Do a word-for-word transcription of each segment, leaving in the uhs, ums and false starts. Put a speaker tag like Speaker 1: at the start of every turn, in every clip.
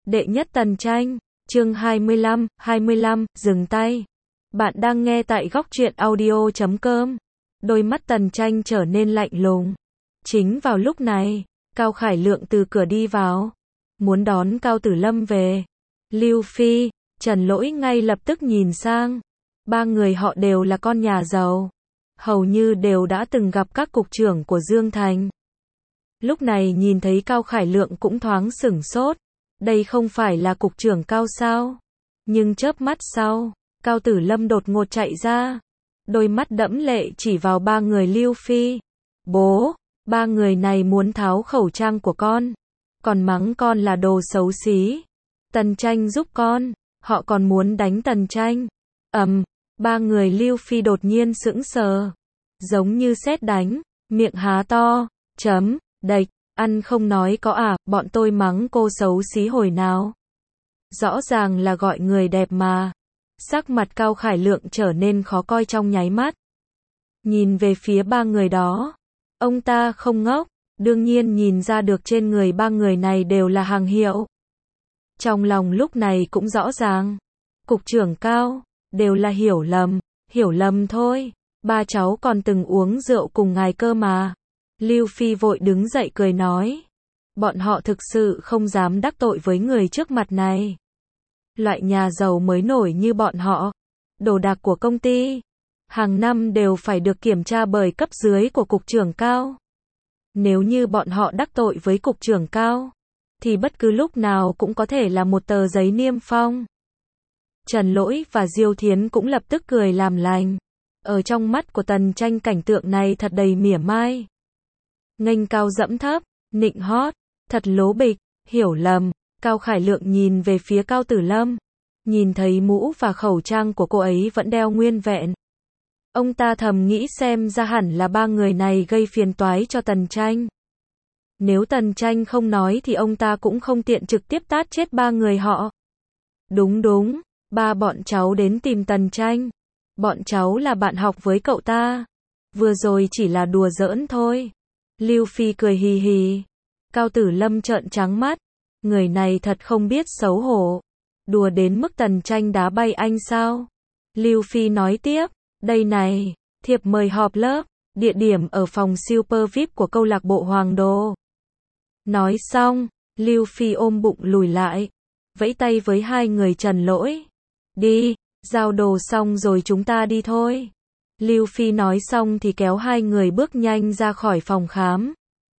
Speaker 1: Đệ nhất Tần Tranh, chương hai mươi lăm, hai mươi lăm, dừng tay. Bạn đang nghe tại góc truyện audio chấm com. Đôi mắt Tần Tranh trở nên lạnh lùng. Chính vào lúc này, Cao Khải Lượng từ cửa đi vào, muốn đón Cao Tử Lâm về. Lưu Phi, Trần Lỗi ngay lập tức nhìn sang. Ba người họ đều là con nhà giàu, hầu như đều đã từng gặp các cục trưởng của Dương Thành. Lúc này nhìn thấy Cao Khải Lượng cũng thoáng sửng sốt. Đây không phải là cục trưởng Cao sao? Nhưng chớp mắt sau, Cao Tử Lâm đột ngột chạy ra, đôi mắt đẫm lệ chỉ vào ba người Lưu Phi. Bố, ba người này muốn tháo khẩu trang của con, còn mắng con là đồ xấu xí. Tần Tranh giúp con, họ còn muốn đánh Tần Tranh. Ầm, ba người Lưu Phi đột nhiên sững sờ, giống như sét đánh, miệng há to, chấm, đạch. Ăn không nói có à, bọn tôi mắng cô xấu xí hồi nào. Rõ ràng là gọi người đẹp mà. Sắc mặt Cao Khải Lượng trở nên khó coi trong nháy mắt. Nhìn về phía ba người đó. Ông ta không ngốc, đương nhiên nhìn ra được trên người ba người này đều là hàng hiệu. Trong lòng lúc này cũng rõ ràng. Cục trưởng Cao, đều là hiểu lầm, hiểu lầm thôi. Ba cháu còn từng uống rượu cùng ngài cơ mà. Lưu Phi vội đứng dậy cười nói. Bọn họ thực sự không dám đắc tội với người trước mặt này. Loại nhà giàu mới nổi như bọn họ, đồ đạc của công ty, hàng năm đều phải được kiểm tra bởi cấp dưới của cục trưởng Cao. Nếu như bọn họ đắc tội với cục trưởng Cao, thì bất cứ lúc nào cũng có thể là một tờ giấy niêm phong. Trần Lỗi và Diêu Thiến cũng lập tức cười làm lành. Ở trong mắt của Tần Tranh cảnh tượng này thật đầy mỉa mai. Nghênh cao dẫm thấp, nịnh hót, thật lố bịch, hiểu lầm. Cao Khải Lượng nhìn về phía Cao Tử Lâm, nhìn thấy mũ và khẩu trang của cô ấy vẫn đeo nguyên vẹn. Ông ta thầm nghĩ xem ra hẳn là ba người này gây phiền toái cho Tần Tranh. Nếu Tần Tranh không nói thì ông ta cũng không tiện trực tiếp tát chết ba người họ. Đúng đúng, ba bọn cháu đến tìm Tần Tranh. Bọn cháu là bạn học với cậu ta. Vừa rồi chỉ là đùa giỡn thôi. Lưu Phi cười hì hì. Cao Tử Lâm trợn trắng mắt. Người này thật không biết xấu hổ. Đùa đến mức Tần Tranh đá bay anh sao? Lưu Phi nói tiếp. Đây này, thiệp mời họp lớp. Địa điểm ở phòng Super vi ai pi của câu lạc bộ Hoàng Đô. Nói xong, Lưu Phi ôm bụng lùi lại. Vẫy tay với hai người Trần Lỗi. Đi, giao đồ xong rồi chúng ta đi thôi. Lưu Phi nói xong thì kéo hai người bước nhanh ra khỏi phòng khám.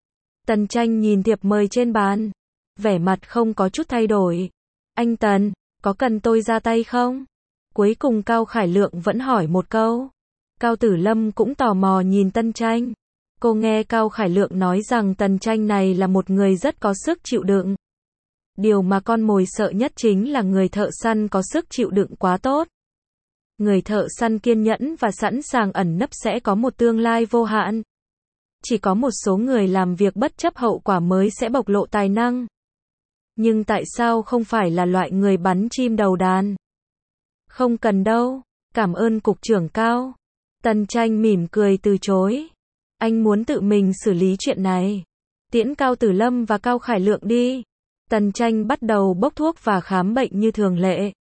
Speaker 1: Tần Tranh nhìn thiệp mời trên bàn, vẻ mặt không có chút thay đổi. Anh Tần, có cần tôi ra tay không? Cuối cùng Cao Khải Lượng vẫn hỏi một câu. Cao Tử Lâm cũng tò mò nhìn Tần Tranh. Cô nghe Cao Khải Lượng nói rằng Tần Tranh này là một người rất có sức chịu đựng. Điều mà con mồi sợ nhất chính là người thợ săn có sức chịu đựng quá tốt. Người thợ săn kiên nhẫn và sẵn sàng ẩn nấp sẽ có một tương lai vô hạn. Chỉ có một số người làm việc bất chấp hậu quả mới sẽ bộc lộ tài năng. Nhưng tại sao không phải là loại người bắn chim đầu đàn? Không cần đâu, cảm ơn cục trưởng Cao. Tần Tranh mỉm cười từ chối. Anh muốn tự mình xử lý chuyện này. Tiễn Cao Tử Lâm và Cao Khải Lượng đi. Tần Tranh bắt đầu bốc thuốc và khám bệnh như thường lệ.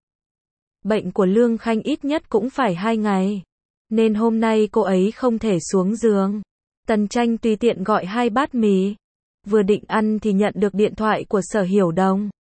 Speaker 1: Bệnh của Lương Khanh ít nhất cũng phải hai ngày. Nên hôm nay cô ấy không thể xuống giường. Tần Tranh tùy tiện gọi hai bát mì. Vừa định ăn thì nhận được điện thoại của Sở Hiểu Đồng.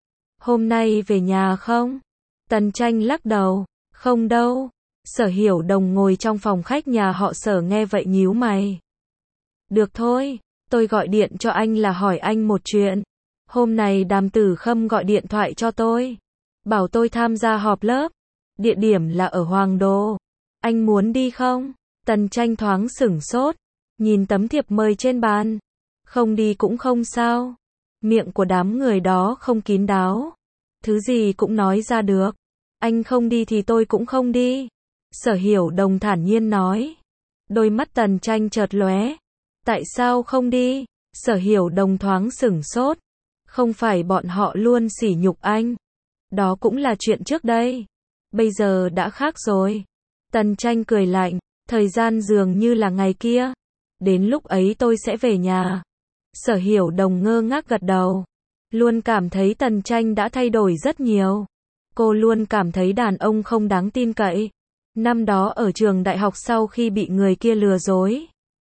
Speaker 1: Hôm nay về nhà không? Tần Tranh lắc đầu. Không đâu. Sở Hiểu Đồng ngồi trong phòng khách nhà họ Sở nghe vậy nhíu mày. Được thôi, tôi gọi điện cho anh là hỏi anh một chuyện. Hôm nay Đàm Tử Khâm gọi điện thoại cho tôi. Bảo tôi tham gia họp lớp. Địa điểm là ở Hoàng Đô. Anh muốn đi không? Tần Tranh thoáng sửng sốt. Nhìn tấm thiệp mời trên bàn. Không đi cũng không sao. Miệng của đám người đó không kín đáo. Thứ gì cũng nói ra được. Anh không đi thì tôi cũng không đi. Sở Hiểu Đồng thản nhiên nói. Đôi mắt Tần Tranh chợt lóe. Tại sao không đi? Sở Hiểu Đồng thoáng sửng sốt. Không phải bọn họ luôn sỉ nhục anh. Đó cũng là chuyện trước đây. Bây giờ đã khác rồi. Tần Tranh cười lạnh. Thời gian dường như là ngày kia. Đến lúc ấy tôi sẽ về nhà. Sở Hiểu Đồng ngơ ngác gật đầu. luôn cảm thấy Tần Tranh đã thay đổi rất nhiều. Cô luôn cảm thấy đàn ông không đáng tin cậy. Năm đó ở trường đại học sau khi bị người kia lừa dối,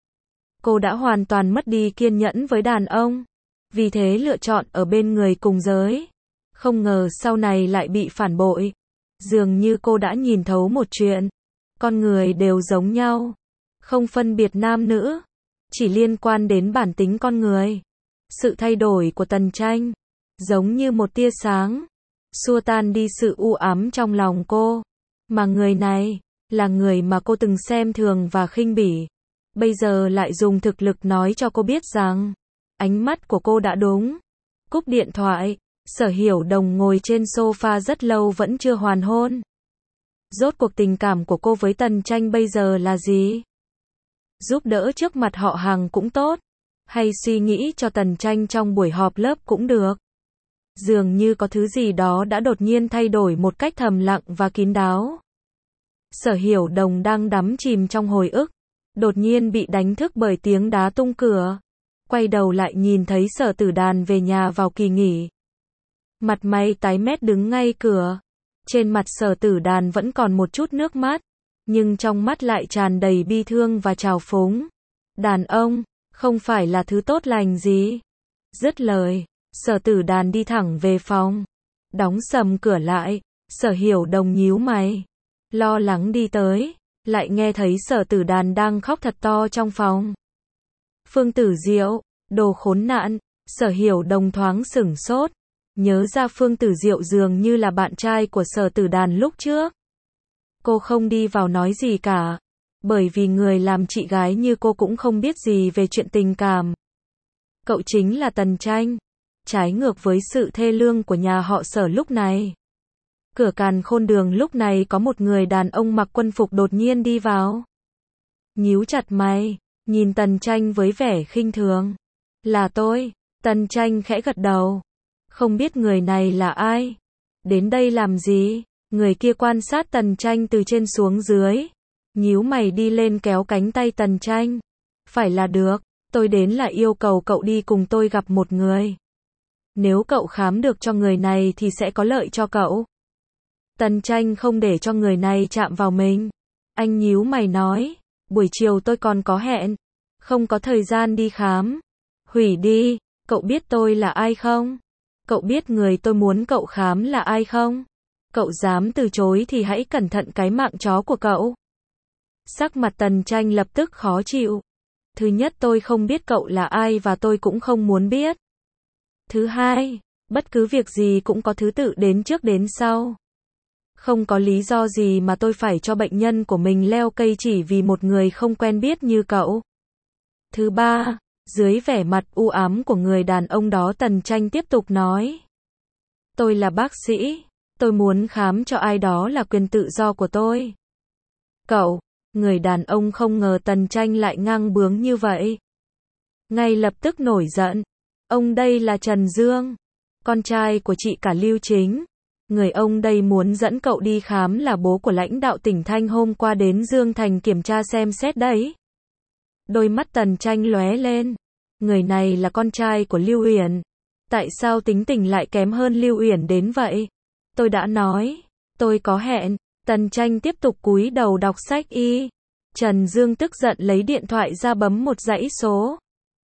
Speaker 1: cô đã hoàn toàn mất đi kiên nhẫn với đàn ông. Vì thế lựa chọn ở bên người cùng giới. Không ngờ sau này lại bị phản bội. Dường như cô đã nhìn thấu một chuyện. Con người đều giống nhau. Không phân biệt nam nữ. Chỉ liên quan đến bản tính con người. Sự thay đổi của Tần Tranh giống như một tia sáng, xua tan đi sự u ám trong lòng cô. Mà người này là người mà cô từng xem thường và khinh bỉ. Bây giờ lại dùng thực lực nói cho cô biết rằng ánh mắt của cô đã đúng. Cúp điện thoại, Sở Hiểu Đồng ngồi trên sofa rất lâu vẫn chưa hoàn hôn. Rốt cuộc tình cảm của cô với Tần Tranh bây giờ là gì? Giúp đỡ trước mặt họ hàng cũng tốt, hay suy nghĩ cho Tần Tranh trong buổi họp lớp cũng được. Dường như có thứ gì đó đã đột nhiên thay đổi một cách thầm lặng và kín đáo. Sở Hiểu Đồng đang đắm chìm trong hồi ức, đột nhiên bị đánh thức bởi tiếng đá tung cửa. Quay đầu lại nhìn thấy Sở Tử Đàn về nhà vào kỳ nghỉ. Mặt mày tái mét đứng ngay cửa. Trên mặt Sở Tử Đàn vẫn còn một chút nước mắt, nhưng trong mắt lại tràn đầy bi thương và trào phúng. Đàn ông không phải là thứ tốt lành gì. Dứt lời, Sở Tử Đàn đi thẳng về phòng, đóng sầm cửa lại. Sở Hiểu Đồng nhíu mày, lo lắng đi tới, lại nghe thấy Sở Tử Đàn đang khóc thật to trong phòng. Phương Tử Diệu, đồ khốn nạn. Sở Hiểu Đồng thoáng sửng sốt, nhớ ra Phương Tử Diệu dường như là bạn trai của Sở Tử Đàn lúc trước. Cô không đi vào nói gì cả, bởi vì người làm chị gái như cô cũng không biết gì về chuyện tình cảm. Cậu chính là Tần Tranh. Trái ngược với sự thê lương của nhà họ Sở lúc này. Cửa Càn Khôn Đường lúc này có một người đàn ông mặc quân phục đột nhiên đi vào. Nhíu chặt mày, nhìn Tần Tranh với vẻ khinh thường. Là tôi. Tần Tranh khẽ gật đầu. Không biết người này là ai? Đến đây làm gì? Người kia quan sát Tần Tranh từ trên xuống dưới. Nhíu mày đi lên kéo cánh tay Tần Tranh. Phải là được, tôi đến là yêu cầu cậu đi cùng tôi gặp một người. Nếu cậu khám được cho người này thì sẽ có lợi cho cậu. Tần Tranh không để cho người này chạm vào mình. Anh nhíu mày nói, buổi chiều tôi còn có hẹn, không có thời gian đi khám. Hủy đi, cậu biết tôi là ai không? Cậu biết người tôi muốn cậu khám là ai không? Cậu dám từ chối thì hãy cẩn thận cái mạng chó của cậu. Sắc mặt Tần Tranh lập tức khó chịu. Thứ nhất, tôi không biết cậu là ai và tôi cũng không muốn biết. Thứ hai, bất cứ việc gì cũng có thứ tự đến trước đến sau. Không có lý do gì mà tôi phải cho bệnh nhân của mình leo cây chỉ vì một người không quen biết như cậu. Thứ ba, dưới vẻ mặt u ám của người đàn ông đó, Tần Tranh tiếp tục nói. Tôi là bác sĩ, tôi muốn khám cho ai đó là quyền tự do của tôi. Cậu, người đàn ông không ngờ Tần Tranh lại ngang bướng như vậy. Ngay lập tức nổi giận. Ông đây là Trần Dương, con trai của chị cả Lưu Chính. Người ông đây muốn dẫn cậu đi khám là bố của lãnh đạo tỉnh Thanh hôm qua đến Dương Thành kiểm tra xem xét đấy. Đôi mắt Tần Tranh lóe lên. Người này là con trai của Lưu Uyển. Tại sao tính tình lại kém hơn Lưu Uyển đến vậy? Tôi đã nói, tôi có hẹn. Tần Tranh tiếp tục cúi đầu đọc sách y. Trần Dương tức giận lấy điện thoại ra bấm một dãy số.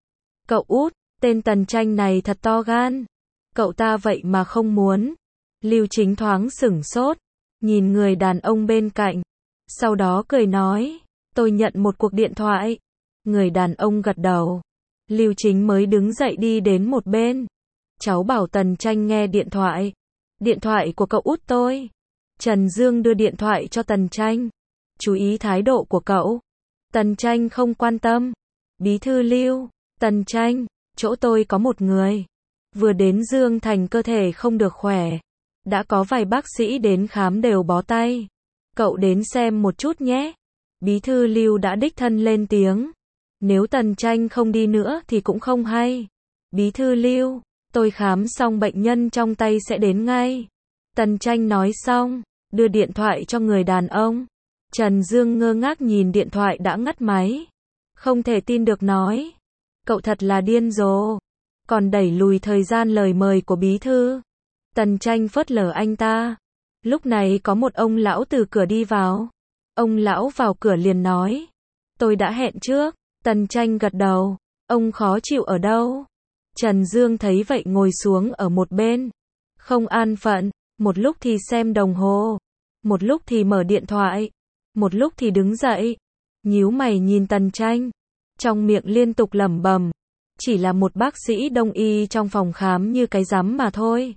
Speaker 1: Cậu út, tên Tần Tranh này thật to gan. Cậu ta vậy mà không muốn. Lưu Chính thoáng sửng sốt, nhìn người đàn ông bên cạnh. Sau đó cười nói, tôi nhận một cuộc điện thoại. Người đàn ông gật đầu. Lưu Chính mới đứng dậy đi đến một bên. Cháu bảo Tần Tranh nghe điện thoại. Điện thoại của cậu út tôi. Trần Dương đưa điện thoại cho Tần Tranh. Chú ý thái độ của cậu. Tần Tranh không quan tâm. Bí thư Lưu, Tần Tranh, chỗ tôi có một người. Vừa đến Dương Thành cơ thể không được khỏe. Đã có vài bác sĩ đến khám đều bó tay. Cậu đến xem một chút nhé. Bí thư Lưu đã đích thân lên tiếng. Nếu Tần Tranh không đi nữa thì cũng không hay. Bí thư Lưu, tôi khám xong bệnh nhân trong tay sẽ đến ngay. Tần Tranh nói xong, đưa điện thoại cho người đàn ông. Trần Dương ngơ ngác nhìn điện thoại đã ngắt máy. Không thể tin được nói. Cậu thật là điên rồ. còn đẩy lùi thời gian lời mời của bí thư. Tần Tranh phớt lờ anh ta. Lúc này có một ông lão từ cửa đi vào. Ông lão vào cửa liền nói. Tôi đã hẹn trước. Tần Tranh gật đầu. Ông khó chịu ở đâu? Trần Dương thấy vậy ngồi xuống ở một bên. Không an phận. Một lúc thì xem đồng hồ. Một lúc thì mở điện thoại. Một lúc thì đứng dậy. Nhíu mày nhìn Tần Tranh. Trong miệng liên tục lẩm bẩm. Chỉ là một bác sĩ đông y trong phòng khám như cái rắm mà thôi.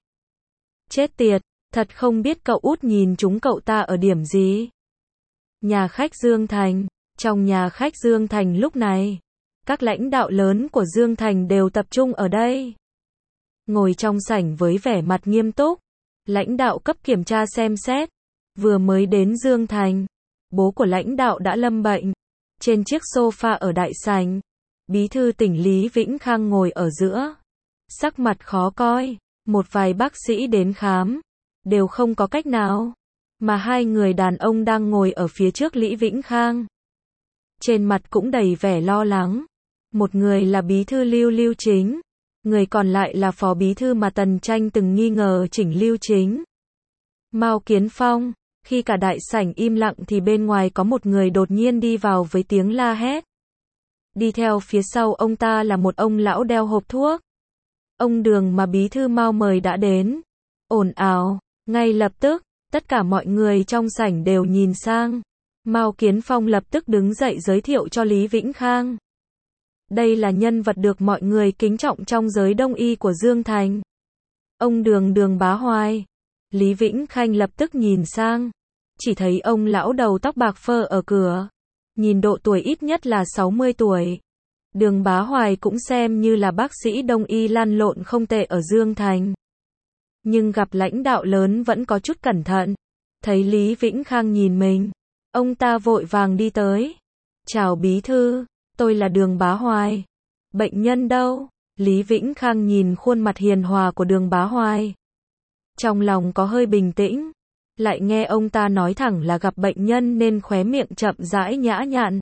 Speaker 1: Chết tiệt, thật không biết cậu út nhìn chúng cậu ta ở điểm gì. Nhà khách Dương Thành. Trong nhà khách Dương Thành lúc này, các lãnh đạo lớn của Dương Thành đều tập trung ở đây. Ngồi trong sảnh với vẻ mặt nghiêm túc. Lãnh đạo cấp kiểm tra xem xét. Vừa mới đến Dương Thành, bố của lãnh đạo đã lâm bệnh. Trên chiếc sofa ở đại sảnh, bí thư tỉnh Lý Vĩnh Khang ngồi ở giữa. Sắc mặt khó coi, một vài bác sĩ đến khám, đều không có cách nào. Mà hai người đàn ông đang ngồi ở phía trước Lý Vĩnh Khang. Trên mặt cũng đầy vẻ lo lắng. Một người là bí thư Lưu Lưu Chính, người còn lại là phó bí thư mà Tần Tranh từng nghi ngờ chỉnh Lưu Chính. Mao Kiến Phong. Khi cả đại sảnh im lặng thì bên ngoài có một người đột nhiên đi vào với tiếng la hét. Đi theo phía sau ông ta là một ông lão đeo hộp thuốc. Ông Đường mà bí thư Mao mời đã đến. Ồn ào, ngay lập tức, tất cả mọi người trong sảnh đều nhìn sang. Mao Kiến Phong lập tức đứng dậy giới thiệu cho Lý Vĩnh Khang. Đây là nhân vật được mọi người kính trọng trong giới đông y của Dương Thành. Ông Đường Đường Bá Hoài. Lý Vĩnh Khang lập tức nhìn sang. Chỉ thấy ông lão đầu tóc bạc phơ ở cửa. Nhìn độ tuổi ít nhất là sáu mươi tuổi. Đường Bá Hoài cũng xem như là bác sĩ đông y lăn lộn không tệ ở Dương Thành. Nhưng gặp lãnh đạo lớn vẫn có chút cẩn thận. Thấy Lý Vĩnh Khang nhìn mình, ông ta vội vàng đi tới. Chào bí thư, tôi là Đường Bá Hoài. Bệnh nhân đâu? Lý Vĩnh Khang nhìn khuôn mặt hiền hòa của Đường Bá Hoài. Trong lòng có hơi bình tĩnh. Lại nghe ông ta nói thẳng là gặp bệnh nhân nên khóe miệng chậm rãi nhã nhặn.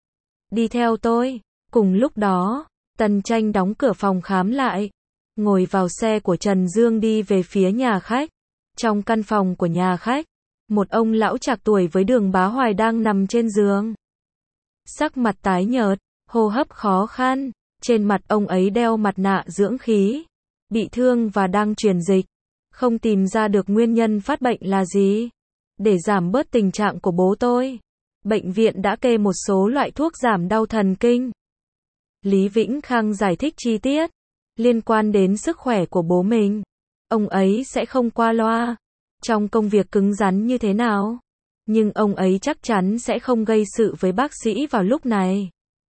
Speaker 1: Đi theo tôi. Cùng lúc đó, Tần Tranh đóng cửa phòng khám lại. Ngồi vào xe của Trần Dương đi về phía nhà khách. Trong căn phòng của nhà khách, một ông lão trạc tuổi với Đường Bá Hoài đang nằm trên giường. Sắc mặt tái nhợt, hô hấp khó khăn. Trên mặt ông ấy đeo mặt nạ dưỡng khí. Bị thương và đang truyền dịch. Không tìm ra được nguyên nhân phát bệnh là gì. Để giảm bớt tình trạng của bố tôi, bệnh viện đã kê một số loại thuốc giảm đau thần kinh. Lý Vĩnh Khang giải thích chi tiết. Liên quan đến sức khỏe của bố mình, ông ấy sẽ không qua loa. Trong công việc cứng rắn như thế nào, nhưng ông ấy chắc chắn sẽ không gây sự với bác sĩ vào lúc này.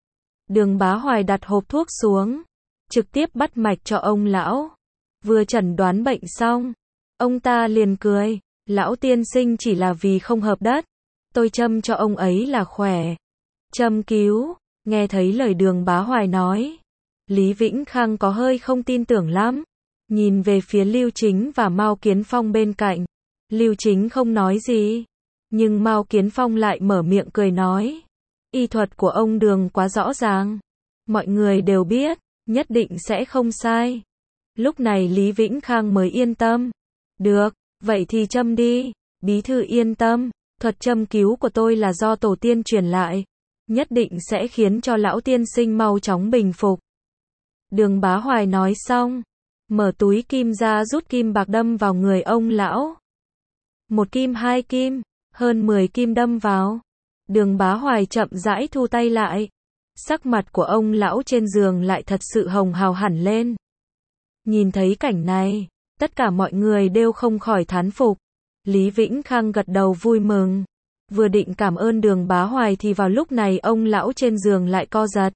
Speaker 1: Đường Bá Hoài đặt hộp thuốc xuống, trực tiếp bắt mạch cho ông lão. Vừa chẩn đoán bệnh xong, ông ta liền cười. Lão tiên sinh chỉ là vì không hợp đất. Tôi châm cho ông ấy là khỏe. Châm cứu. Nghe thấy lời Đường Bá Hoài nói, Lý Vĩnh Khang có hơi không tin tưởng lắm. Nhìn về phía Lưu Chính và Mao Kiến Phong bên cạnh. Lưu Chính không nói gì. Nhưng Mao Kiến Phong lại mở miệng cười nói. Y thuật của ông Đường quá rõ ràng. Mọi người đều biết, nhất định sẽ không sai. Lúc này Lý Vĩnh Khang mới yên tâm. Được, vậy thì châm đi. Bí thư yên tâm, thuật châm cứu của tôi là do tổ tiên truyền lại. Nhất định sẽ khiến cho lão tiên sinh mau chóng bình phục. Đường Bá Hoài nói xong, mở túi kim ra rút kim bạc đâm vào người ông lão. Một kim hai kim, hơn mười kim đâm vào. Đường Bá Hoài chậm rãi thu tay lại. Sắc mặt của ông lão trên giường lại thật sự hồng hào hẳn lên. Nhìn thấy cảnh này, tất cả mọi người đều không khỏi thán phục. Lý Vĩnh Khang gật đầu vui mừng. Vừa định cảm ơn Đường Bá Hoài thì vào lúc này ông lão trên giường lại co giật.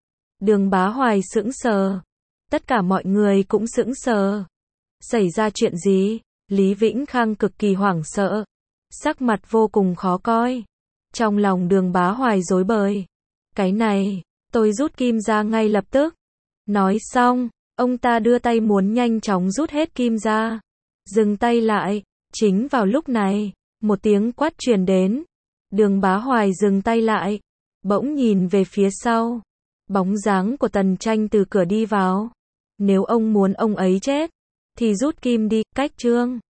Speaker 1: Đường Bá Hoài sững sờ. Tất cả mọi người cũng sững sờ. Xảy ra chuyện gì? Lý Vĩnh Khang cực kỳ hoảng sợ. Sắc mặt vô cùng khó coi. Trong lòng Đường Bá Hoài rối bời. Cái này, tôi rút kim ra ngay lập tức. Nói xong, ông ta đưa tay muốn nhanh chóng rút hết kim ra. Dừng tay lại. Chính vào lúc này, một tiếng quát truyền đến. Đường Bá Hoài dừng tay lại. Bỗng nhìn về phía sau. Bóng dáng của Tần Tranh từ cửa đi vào. Nếu ông muốn ông ấy chết, thì rút kim đi, cách chương.